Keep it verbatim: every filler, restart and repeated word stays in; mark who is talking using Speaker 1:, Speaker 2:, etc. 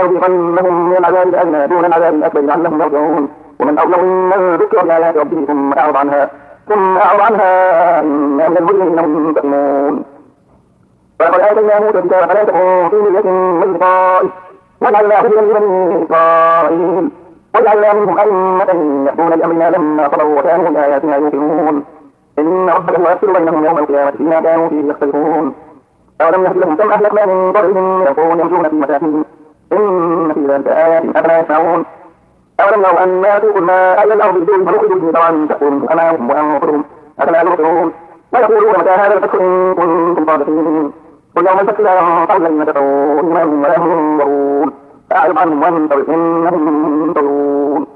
Speaker 1: ولنذيقنهم من العذاب الأدنى دون العذاب الأكبر لعلهم يرجعون ومن أظلم ممن ذكر بآيات ربه ثم أعرض عنها ثم أعرض عنها إنا من المجرمين منتقمون. ولقد آتينا موسى الكتاب فلا تكن في مرية من لقائه وجعلناه هدى لبني إسرائيل وجعلنا منهم أئمة يهدون بأمرنا لما صبروا وكانوا بآياتنا يوقنون. إن ربك هو يفصل بينهم يوم القيامة فيما كانوا فيه يختلفون. أولم يهد لهم كم أهلكنا من قبلهم من القرون يمشون في مساكنهم إن في ذلك آيات أفلا يسمعون. أولم يروا أنا نسوق الماء إلى الأرض بدون فنخرج به طبعا تأكل منه أنعامهم وأنفسهم أفلا يبصرون. ويقولون متى هذا الفتح إن كنتم صادقين. قل يوم الفتح لا ينفع الذين كفروا إيمانهم ولا هم ينظرون. فأعرض عنهم وانتظر إنهم منتظرون.